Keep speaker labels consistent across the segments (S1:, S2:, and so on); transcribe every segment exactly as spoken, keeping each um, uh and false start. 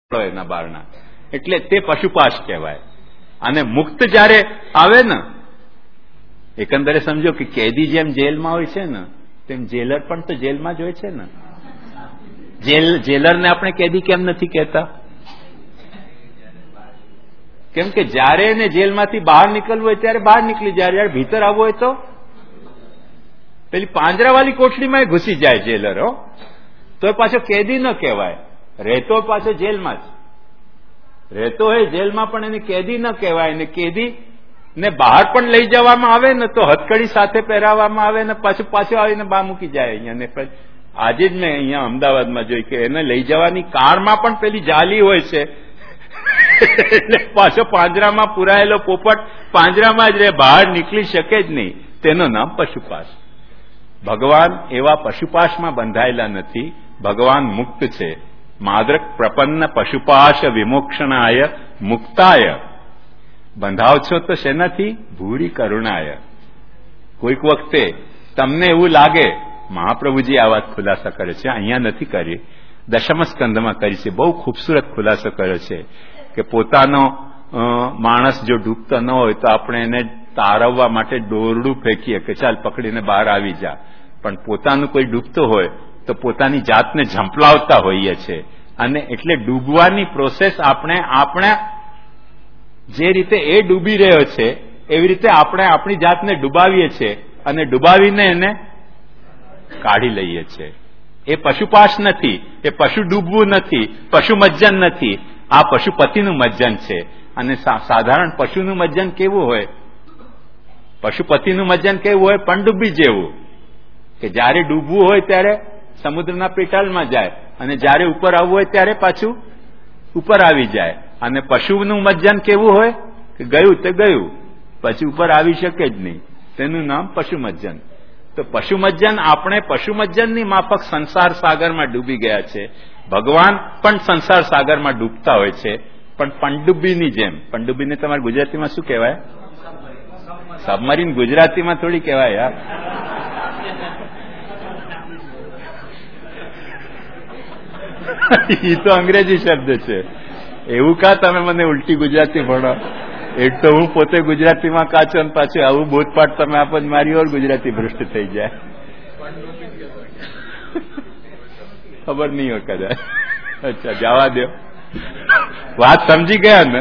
S1: એના બારણા, એટલે તે પશુપાશ કહેવાય. અને મુક્ત જયારે આવે ને, એકંદરે સમજો કે કેદી જેમ જેલમાં હોય છે ને તેમ જેલર પણ તો જેલમાં જ હોય છે ને. જેલ જેલરને આપણે કેદી કેમ નથી કહેતા? કેમ કે જયારે એને જેલમાંથી બહાર નીકળવું હોય ત્યારે બહાર નીકળી જાય, જયારે ભીતર આવવું હોય તો પેલી પાંજરાવાળી કોઠડીમાં ઘૂસી જાય જેલરો, તો પાછો કેદી ન કહેવાય. રહેતો પાછો જેલમાં જ રહેતો હોય, જેલમાં પણ એને કેદી ન કહેવાય. ને કેદી ને બહાર પણ લઈ જવામાં આવે ને તો હથકડી સાથે પહેરાવવામાં આવે ને પાછું પાછું આવીને બહાર મૂકી જાય અહીંયા. ને આજે જ મેં અહીંયા અમદાવાદમાં જોઈ કે એને લઈ જવાની કારમાં પણ પેલી જાલી હોય છે, એટલે પાછો પાંજરામાં પુરાયેલો પોપટ પાંજરામાં જ રહે, બહાર નીકળી શકે જ નહીં. તેનું નામ પશુપાશ. ભગવાન એવા પશુપાશમાં બંધાયેલા નથી, ભગવાન મુક્ત છે. માદ્રક પ્રપન્ન પશુપાશ વિમોક્ષણાય મુક્તાય. બંધાવ છો તો શેનાથી? ભૂરી કરુણાય. કોઈક વખતે તમને એવું લાગે, મહાપ્રભુજી આ વાત ખુલાસા કરે છે, અહીંયા નથી કરી, દશમ સ્કંદમાં કરી છે, બહુ ખૂબસૂરત ખુલાસો કર્યો છે કે પોતાનો માણસ જો ડૂબતો ન હોય તો આપણે એને તારવવા માટે દોરડું ફેંકીએ કે ચાલ પકડીને બહાર આવી જા, પણ પોતાનું કોઈ ડૂબતો હોય તો પોતાની જાતને ઝંપલાવતા હોઈએ છે. અને એટલે ડૂબવાની પ્રોસેસ આપણે આપણે જે રીતે એ ડૂબી રહ્યો છે એવી રીતે આપણે આપણી જાતને ડૂબાવીએ છીએ અને ડૂબાવીને એને કાઢી લઈએ છીએ. એ પશુપાશ નથી, એ પશુ ડૂબવું નથી, પશુ મજ્જન નથી, આ પશુપતિનું મજ્જન છે. અને સાધારણ પશુનું મજ્જન કેવું હોય? પશુપતિનું મજ્જન કેવું હોય? પનડુબ્બી જેવું, કે જયારે ડૂબવું હોય ત્યારે સમુદ્રના પેટાળમાં જાય અને જયારે ઉપર આવવું હોય ત્યારે પાછું ઉપર આવી જાય. અને પશુનું મજ્જન કેવું હોય? કે ગયું તે ગયું, પછી ઉપર આવી શકે જ નહીં, તેનું નામ પશુમજ્જન. તો પશુમજ્જન આપણે પશુમજ્જનની માફક સંસાર સાગરમાં ડૂબી ગયા છે. ભગવાન પણ સંસાર સાગરમાં ડૂબતા હોય છે, પણ પનડુબ્બીની જેમ. પનડુબ્બીને તમારે ગુજરાતીમાં શું કહેવાય? સબમરીન ગુજરાતીમાં થોડી કહેવાય યાર. એ તો અંગ્રેજી શબ્દ છે. એવું કા તમે મને ઉલટી ગુજરાતી ભણો? એક તો હું પોતે ગુજરાતીમાં કાચો ને પાછું આવું બોધપાઠ તમે આપો મારી ઓર ગુજરાતી ભ્રષ્ટ થઈ જાય. ખબર નહીં હોય કદાચ. અચ્છા, જવા દો, વાત સમજી ગયા ને?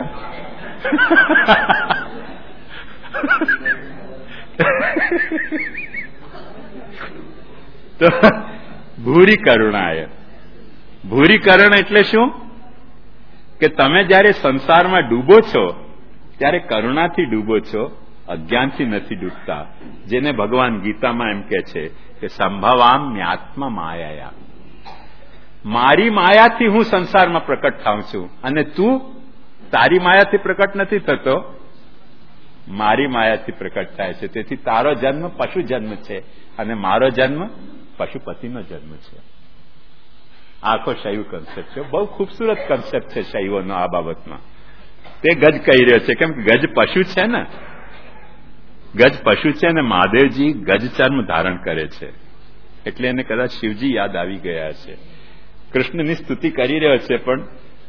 S1: તો ભૂરી કરુણાય. ભૂરીકરણ એટલે શું? કે તમે જયારે સંસારમાં ડૂબો છો ત્યારે કરુણાથી ડૂબો છો, અજ્ઞાનથી નથી ડૂબતા. જેને ભગવાન ગીતામાં એમ કે છે કે સંભવામ્યાત્મા માયા. મારી માયાથી હું સંસારમાં પ્રકટ થાઉં છું અને તું તારી માયાથી પ્રકટ નથી થતો, મારી માયાથી પ્રકટ થાય છે. તેથી તારો જન્મ પશુ જન્મ છે અને મારો જન્મ પશુપતિનો જન્મ છે. આખો શૈવ કન્સેપ્ટ છે, બહુ ખૂબસૂરત કન્સેપ્ટ છે શૈવોનો આ બાબતમાં. તે ગજ કહી રહ્યો છે, કેમ કે ગજ પશુ છે ને, ગજ પશુ છે ને મહાદેવજી ગજ ચર્મ ધારણ કરે છે, એટલે એને કદાચ શિવજી યાદ આવી ગયા છે. કૃષ્ણની સ્તુતિ કરી રહ્યો છે પણ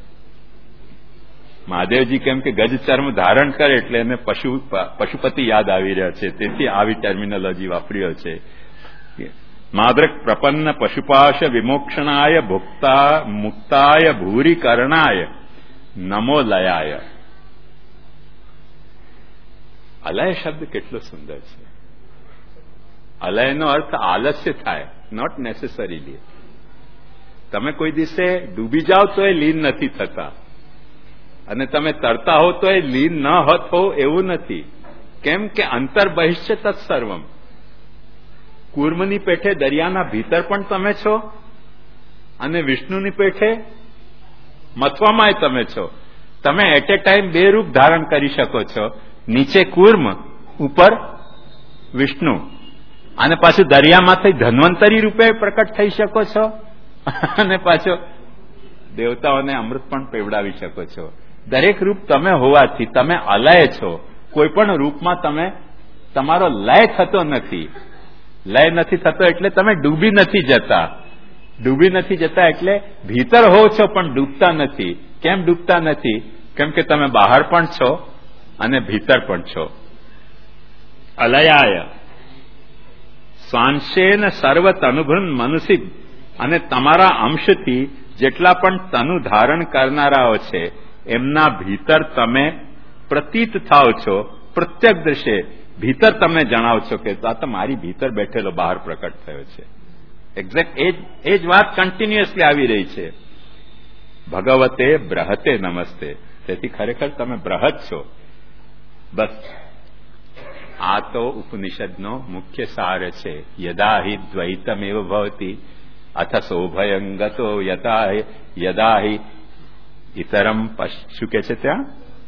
S1: મહાદેવજી કેમ કે ગજ ચર્મ ધારણ કરે એટલે એને પશુ પશુપતિ યાદ આવી રહ્યા છે, તેથી આવી ટર્મિનોલોજી વાપર્યો છે. માદ્રક પ્રપન્ન પશુપાશ વિમોક્ષણાય ભુક્તા મુક્તાય ભૂરી કરણાય નમો લયાય. અલય શબ્દ કેટલો સુંદર છે. અલયનો અર્થ આલસ્ય થાય, નોટ નેસેસરીલી. તમે કોઈ દિવસે ડૂબી જાઓ તો એ લીન નથી થતા, અને તમે તરતા હો તો એ લીન ન હોત હો એવું નથી. કેમ કે અંતર બહિષ્ય તત્સર્વમ. કુર્મની પેઠે દરિયાના ભીતર પણ તમે છો અને વિષ્ણુની પેઠે મથવામાં તમે છો. તમે એટ એ ટાઈમ બે રૂપ ધારણ કરી શકો છો, નીચે કુર્મ, ઉપર વિષ્ણુ, અને પાછું દરિયામાંથી ધન્વંતરી રૂપે પ્રકટ થઈ શકો છો અને પાછો દેવતાઓને અમૃત પણ પીવડાવી શકો છો. દરેક રૂપ તમે હોવાથી તમે અલય છો. કોઈ પણ રૂપમાં તમે તમારો લય થતો નથી. લય નથી થતો એટલે તમે ડૂબી નથી જતા. ડૂબી નથી જતા એટલે ભીતર હોવ છો પણ ડૂબતા નથી. કેમ ડૂબતા નથી? કેમ કે તમે બહાર પણ છો અને ભીતર પણ છો. અલયાય સ્વાંશેન સર્વ તનુભૃન મનુષિ, અને તમારા અંશથી જેટલા પણ તનુ ધારણ કરનારાઓ છે એમના ભીતર તમે પ્રતીત થાવ છો. પ્રત્યક્ષ દ્રશ્ય ભીતર તમને જણાવ છો કે આ તો મારી ભીતર બેઠેલો બહાર પ્રકટ થયો છે. એક્ઝેક્ટ એ જ વાત કન્ટિન્યુઅસલી આવી રહી છે. ભગવતે બ્રહતે નમસ્તે. તેથી ખરેખર તમે બ્રહત છો. બસ આ તો ઉપનિષદનો મુખ્ય સાર છે. યદા હિ દ્વૈતમેવ ભવતી અથ સોભયંગતો યથા યદા હિ ઇતરમ શું કે છે ત્યાં?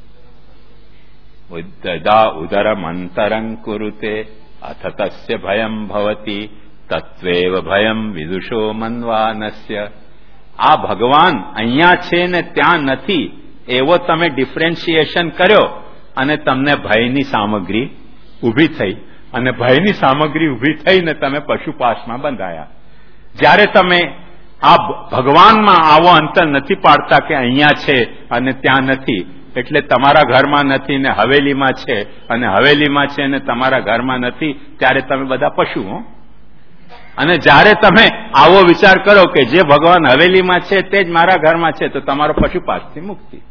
S1: યદા ઉદરમ અંતરં કુરુતે અથ તસ્ય ભયમ ભવતી તત્વેવ ભયમ વિદુષો મન્વાનસ્ય. આ ભગવાન અહીંયા છે ને ત્યાં નથી એવો તમે ડિફરન્શિએશન કર્યો અને તમને ભયની સામગ્રી ઉભી થઈ, અને ભયની સામગ્રી ઉભી થઈને તમે પશુપાશમાં બંધાયા. જ્યારે તમે આ ભગવાનમાં આવો અંતર નથી પાડતા કે અહીંયા છે અને ત્યાં નથી, એટલે તમારા ઘરમાં નથી ને હવેલીમાં છે અને હવેલીમાં છે ને તમારા ઘરમાં નથી, ત્યારે તમે બધા પશુ હો. અને જ્યારે તમે આવો વિચાર કરો કે જે ભગવાન હવેલીમાં છે તે જ મારા ઘરમાં છે, તો તમારો પશુપાશથી મુક્તિ.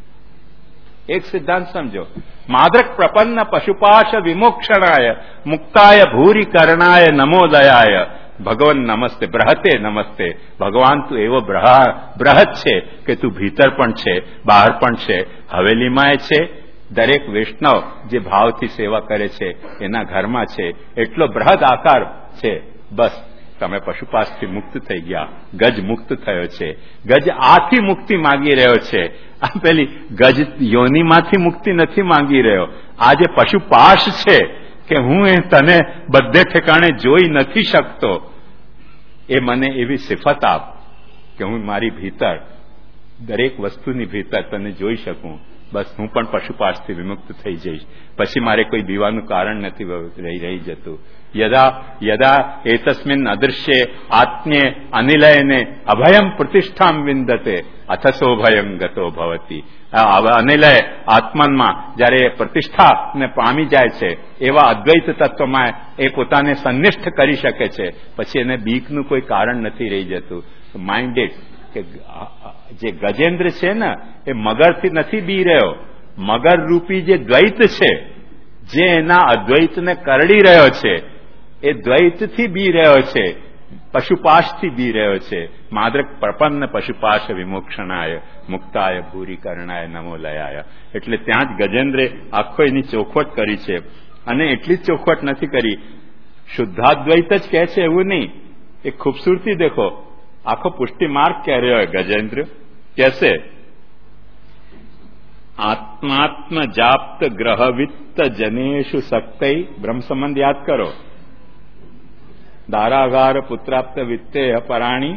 S1: એક સિદ્ધાંત સમજો. માદ્રક પ્રપન્ન પશુપાશ વિમોક્ષણાય મુક્તાય ભૂરી કરણાય નમોદયાય. ભગવાન નમસ્તે, બ્રહતે નમસ્તે. ભગવાન તું એવો બ્રહત છે કે તું ભીતર પણ છે, બહાર પણ છે, હવેલીમાં છે. દરેક વૈષ્ણવ જે ભાવથી સેવા કરે છે એના ઘરમાં છે. એટલો બૃહદ આકાર છે. બસ તમે પશુપાશથી મુક્ત થઈ ગયા. ગજ મુક્ત થયો છે. ગજ આથી મુક્તિ માંગી રહ્યો છે. આ પેલી ગજ યોનિમાંથી મુક્તિ નથી માંગી રહ્યો. આ જે પશુપાશ છે કે હું એ તને બધે ઠેકાણે જોઈ નથી શકતો, એ મને એવી સિફત આપ કે હું મારી ભીતર દરેક વસ્તુની ભીતર તને જોઈ શકું. બસ હું પણ પશુપાશથી વિમુક્ત થઈ જઈશ. પછી મારે કોઈ દીવાનું કારણ નથી રહી રહી જતું. યદા યદા એતસ્મિન અદૃશ્ય આત્મ્યે અનિલયને અભયમ પ્રતિષ્ઠામ વિંદતે અથસો ભયમ ગતો ભવતી. અનિલય આત્માનમાં જયારે પ્રતિષ્ઠાને પામી જાય છે એવા અદ્વૈત તત્વમાં એ પોતાને સંનિષ્ઠ કરી શકે છે, પછી એને બીકનું કોઈ કારણ નથી રહી જતું. માઇન્ડેડ કે જે ગજેન્દ્ર છે ને એ મગરથી નથી બી રહ્યો. મગર રૂપી જે દ્વૈત છે, જે એના અદ્વૈતને કરડી રહ્યો છે, એ દ્વૈતથી બી રહ્યો છે, પશુપાશથી બી રહ્યો છે. માદ્રક પ્રપન્ન પશુપાશ વિમોક્ષણાય મુક્તાય ભૂરી કરણાય નમો લયાય. એટલે ત્યાં જ ગજેન્દ્રે આખો એની ચોખવટ કરી છે. અને એટલી જ ચોખવટ નથી કરી, શુદ્ધાદ્વૈત જ કહે છે એવું નહીં. એ ખૂબસૂરતી દેખો. આખો પુષ્ટિ માર્ગ કહ રહ્યો ગજેન્દ્ર. कैसे? आत्मात्म जाप्त ग्रह वित्त जनेशु सक्तै. ब्रह्म संबंध याद करो. दारागार पुत्राप्त वित्ते पराणी.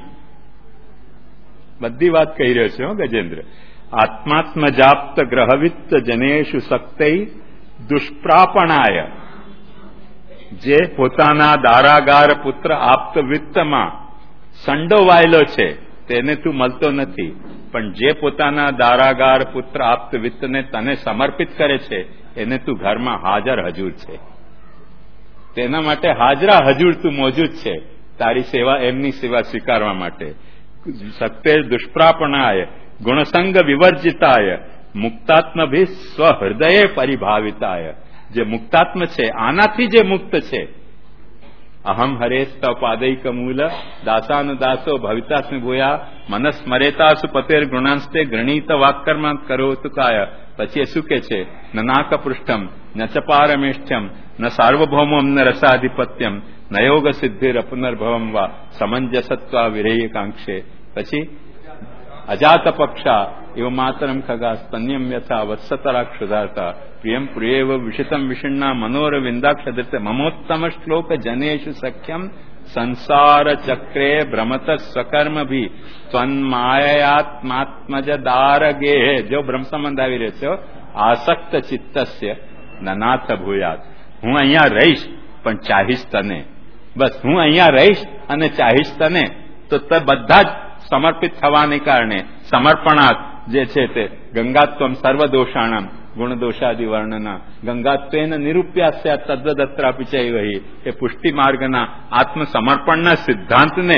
S1: बधी बात कही રહ્યો છે ગજેન્દ્ર. આત્માત્મ જાપ્ત ગ્રહવિત્ત જનેશુ સક્તૈ દુષ્પ્રાપણાય. જે પોતાના દારાગાર પુત્ર આપ્ત વિત્તમાં સંડોવાયેલો છે તેને તું મળતો નથી, પણ જે પોતાના દારાગાર પુત્ર આપ્ત વિત્તને તને સમર્પિત કરે છે એને તું ઘરમાં હાજર હજૂર છે. તેના માટે હાજરા હજૂર તું મોજૂદ છે, તારી સેવા એમની સેવા સ્વીકારવા માટે. સત્ય દુષ્પ્રાપણાય ગુણસંગ વિવર્જિતાય મુક્તાત્મભિ સ્વહૃદયે પરિભાવિતાય. જે મુક્તાત્મ છે આનાથી જે મુક્ત છે. અહમ હરેસ્તવ પાદૈક મૂલ દાસાનુદાસો ભવિતાસ્મિ ભૂયા મનસ્મરેતાસુ પતેર ગુણાંસ્તે ગૃણીત વાક્કર્મ કરોતુ કાય. પછી શું કે છે? નાક પૃષ્ઠમ ન ચપારમેષ્ઠ્યમ ન સાર્વભૌમમ ન રસાધિપત્યમ ન યોગ સિદ્ધિર પુનર્ભવમ વા સમંજસત્વા વિરેય કાંક્ષે. પછી અજાત પક્ષા એવ માતરમ ખગા સ્તન્યમ યથા વત્સતરાક્ષુધાતા પ્રિયમ પ્રિયેવ વિષિતમ વિષિણ્ણા મનોર વિંદાક્ષદૃત મમોત્તમ શ્લોક જનેશુ સખ્યમ સંસાર ચક્રે ભ્રમત સ્વકર્મભી ત્વન્માયાત્માત્મજ દારગે. જો બ્રહ્મ સંબંધ આવી રહ્યો છે. આસક્ત ચિત્તસ્ય નનાથ ભૂયાત. હું અહીંયા રહીશ પણ ચાહીશ તને. બસ હું અહીંયા રહીશ અને ચાહીશ તને. તો તે બધા જ સમર્પિત થવાને કારણે સમર્પણાત જે છે તે ગંગાત્વમ સર્વદોષાણામ ગુણદોષાદિ વર્ણના ગંગાત્વેન નિરૂપ્યાસ્યા તદ્વદત્રાપી ચૈવહી એ પુષ્ટિ માર્ગના આત્મસમર્પણના સિદ્ધાંતને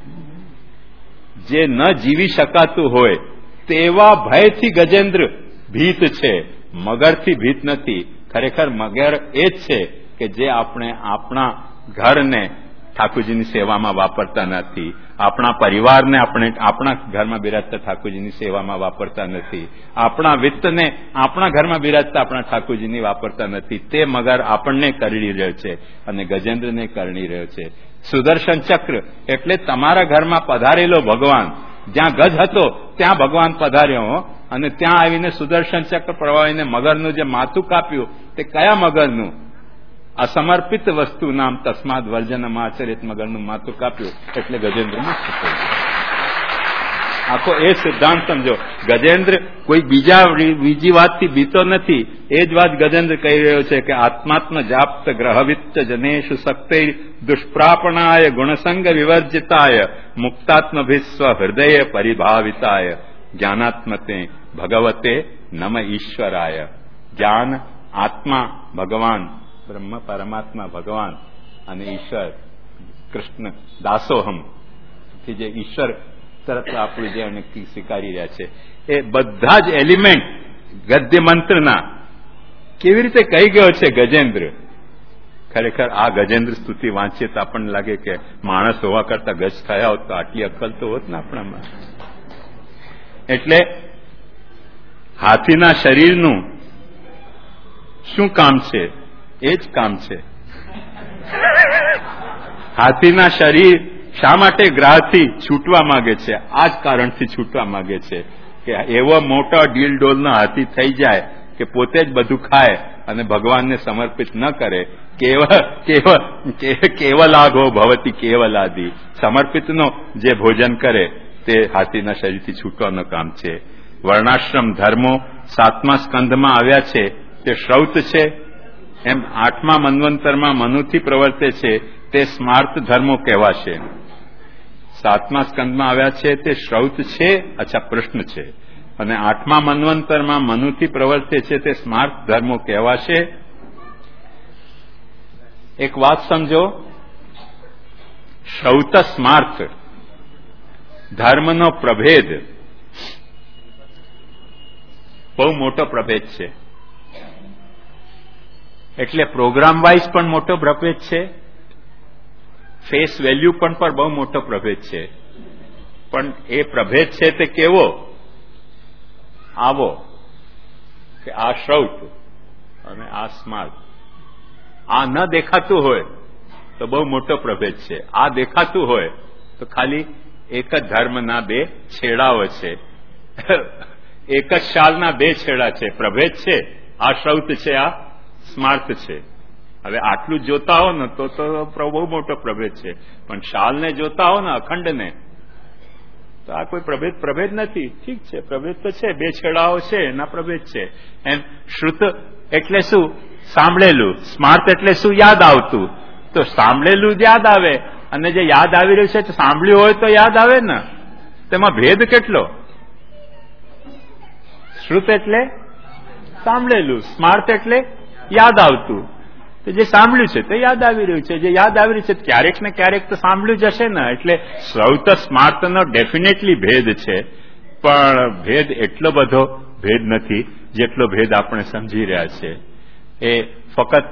S1: જે ન જીવી શકાતું હોય તેવા ભયથી ગજેન્દ્ર ભીત છે, મગરથી ભીત નથી. ખરેખર મગર એ જ છે કે જે આપણે આપણા ઘરને ઠાકોરજીની સેવામાં વાપરતા નથી, આપણા પરિવારને આપણે આપણા ઘરમાં બિરાજતા ઠાકોરજીની સેવામાં વાપરતા નથી, આપણા વિત્તને આપણા ઘરમાં બિરાજતા આપણા ઠાકોરજીની વાપરતા નથી. તે મગર આપણને કરડી રહ્યો છે અને ગજેન્દ્રને કરડી રહ્યો છે. સુદર્શન ચક્ર એટલે તમારા ઘરમાં પધારેલો ભગવાન. જ્યાં ગજ હતો ત્યાં ભગવાન પધાર્યો અને ત્યાં આવીને સુદર્શન ચક્ર પ્રવાહીને મગરનું જે માથું કાપ્યું તે કયા મગરનું? અસમર્પિત વસ્તુ નામ તસ્માદ વર્જનમ આચરિત મગરનું માથું કાપ્યું એટલે ગજેન્દ્ર મુક્ત થયું. આખો એ સિદ્ધાંત સમજો. ગજેન્દ્ર કોઈ બીજા બીજી વાતથી બીતો નથી. એ જ વાત ગજેન્દ્ર કહી રહ્યો છે કે આત્માત્મ જાપ્ત ગ્રહવિત્ત જનેશુ શક્તિ દુષ્પ્રાપણાય ગુણસંગ વિવર્જિતાય મુક્તાત્મભિસ્વ હૃદય પરિભાવિતાય જ્ઞાનાત્મતે ભગવતે નમ ઈશ્વરાય. જ્ઞાન, આત્મા, ભગવાન, બ્રહ્મ પરમાત્મા ભગવાન અને ઈશ્વર કૃષ્ણ દાસોહમ થી જે ઈશ્વર તરફ આપણું જે સ્વીકારી રહ્યા છે એ બધા જ એલિમેન્ટ ગદ્ય મંત્રના કેવી રીતે કહી ગયો છે ગજેન્દ્ર. ખરેખર આ ગજેન્દ્ર સ્તુતિ વાંચીએ તો આપણને લાગે કે માણસ હોવા કરતા ગજ થયા હોત તો આટલી અક્કલ તો હોત ને આપણામાં. એટલે હાથીના શરીરનું શું કામ છે? એ જ કામ છે. હાથીના શરીર શા માટે ગ્રાહથી છૂટવા માંગે છે? આ જ કારણથી છૂટવા માંગે છે કે એવો મોટો ડીલ ડોલનો હાથી થઈ જાય કે પોતે જ બધું ખાય અને ભગવાનને સમર્પિત ન કરે. કેવ કેવ કેવલાઘો ભવતી કેવલાદિ. સમર્પિતનો જે ભોજન કરે તે હાથીના શરીરથી છૂટવાનું કામ છે. વર્ણાશ્રમ ધર્મો સાતમા સ્કંધમાં આવ્યા છે તે શ્રૌત છે. એમ આઠમા મન્વંતરમાં મનુથી પ્રવર્તે છે તે સ્માર્ત ધર્મો કહેવાશે. સાતમા સ્કંદમાં આવ્યા છે તે શ્રૌત છે, અચ્છા પ્રશ્ન છે. અને આઠમા મન્વંતરમાં મનુથી પ્રવર્તે છે તે સ્માર્ત ધર્મો કહેવાશે. એક વાત સમજો, શ્રૌત સ્માર્ત ધર્મનો પ્રભેદ બહુ મોટો પ્રભેદ છે. એટલે પ્રોગ્રામ વાઇઝ પણ મોટો પ્રભેદ છે, ફેસ વેલ્યુ પણ પર બહુ મોટો પ્રભેદ છે. પણ એ પ્રભેદ છે તે કેવો? આવો કે આ શ્રૌત અને આ સ્માર્ત. આ ન દેખાતું હોય તો બહુ મોટો પ્રભેદ છે. આ દેખાતું હોય તો ખાલી એક જ ધર્મના બે છેડાઓ છે, એક જ શાલના બે છેડા છે. પ્રભેદ છે, આ શ્રૌત છે, આ સ્માર્ત છે. હવે આટલું જોતા હો ને તો તો બહુ મોટો પ્રભેદ છે. પણ શાલને જોતા હો ને અખંડને તો આ કોઈ પ્રભેદ પ્રભેદ નથી. ઠીક છે, પ્રભેદ તો છે, બે છેડાઓ છે એના પ્રભેદ છે. એમ શ્રુત એટલે શું? સાંભળેલું. સ્માર્ત એટલે શું? યાદ આવતું. તો સાંભળેલું યાદ આવે અને જે યાદ આવી રહ્યું છે સાંભળ્યું હોય તો યાદ આવે ને. તેમાં ભેદ કેટલો? શ્રુત એટલે સાંભળેલું, સ્માર્ત એટલે યાદ આવતું. તો જે સાંભળ્યું છે તે યાદ આવી રહ્યું છે, જે યાદ આવી રહ્યું છે ક્યારેક ને ક્યારેક તો સાંભળ્યું જશે ને. એટલે શ્રૌત સ્માર્તનો ડેફિનેટલી ભેદ છે, પણ ભેદ એટલો બધો ભેદ નથી જેટલો ભેદ આપણે સમજી રહ્યા છે. એ ફક્ત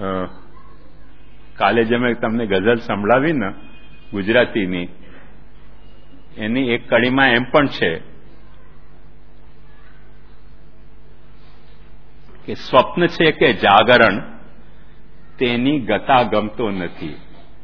S1: કાલે જે મેં તમને ગઝલ સંભળાવી ને ગુજરાતીની, એની એક કડીમાં એમ પણ છે કે સ્વપ્ન છે કે જાગરણ તેની ગતા ગમતો નથી.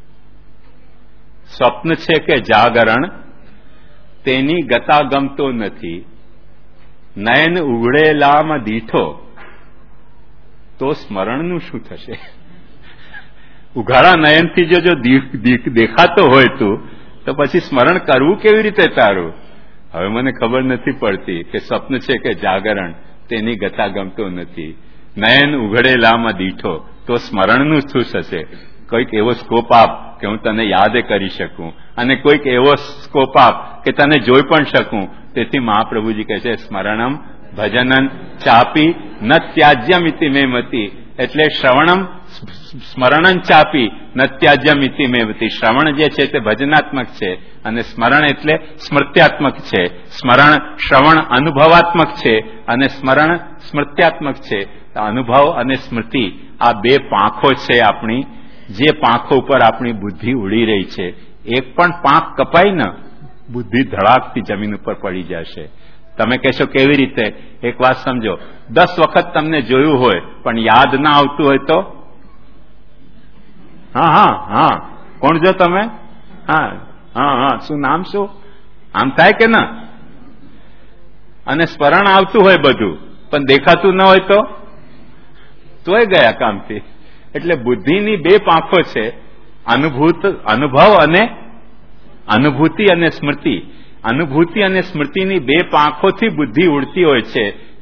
S1: સ્વપ્ન છે કે જાગરણ તેની ગતા ગમતો નથી. નયન ઉઘડેલામાં દીઠો તો સ્મરણનું શું થશે? ઉઘાડા નયનથી જો જો દેખાતો હોય તું તો પછી સ્મરણ કરવું કેવી રીતે તારું? હવે મને ખબર નથી પડતી કે સ્વપ્ન છે કે જાગરણ તેની ગતા ગમતો નથી. નયન ઉઘડેલામાં દીઠો તો સ્મરણનું શું થશે? કોઈક એવો સ્કોપ આપ કે હું તને યાદ કરી શકું. અને કોઈક એવો સ્કોપ આપ કે તને જોઈ પણ શકું. તેથી મહાપ્રભુજી કહે છે સ્મરણમ ભજનન ચાપી ન ત્યાજ્યમ ઇતિ મે મતિ. એટલે શ્રવણમ સ્મરણન ચાપી ન ત્યાજ્યમ ઇતિ મે મતિ. શ્રવણ જે છે તે ભજનાત્મક છે અને સ્મરણ એટલે સ્મૃત્યાત્મક છે. સ્મરણ શ્રવણ અનુભવાત્મક છે અને સ્મરણ સ્મૃત્યાત્મક છે. અનુભવ અને સ્મૃતિ આ બે પાંખો છે આપણી, જે પાંખો ઉપર આપણી બુદ્ધિ ઉડી રહી છે. એક પણ પાંખ કપાય ને બુદ્ધિ ધડાકથી જમીન ઉપર પડી જશે. તમે કહેશો કેવી રીતે? એક વાત સમજો, દસ વખત તમને જોયું હોય પણ યાદ ના આવતું હોય તો? હા હા હા કોણ જો તમે? હા હા હા શું નામ શું? આમ થાય કે ના? અને સ્મરણ આવતું હોય બધું પણ દેખાતું ન હોય તો તોય ગયા કામથી. એટલે બુદ્ધિની બે પાંખો છે, અનુભૂત અનુભવ અને અનુભૂતિ અને સ્મૃતિ. અનુભૂતિ અને સ્મૃતિની બે પાંખોથી બુદ્ધિ ઉડતી હોય છે.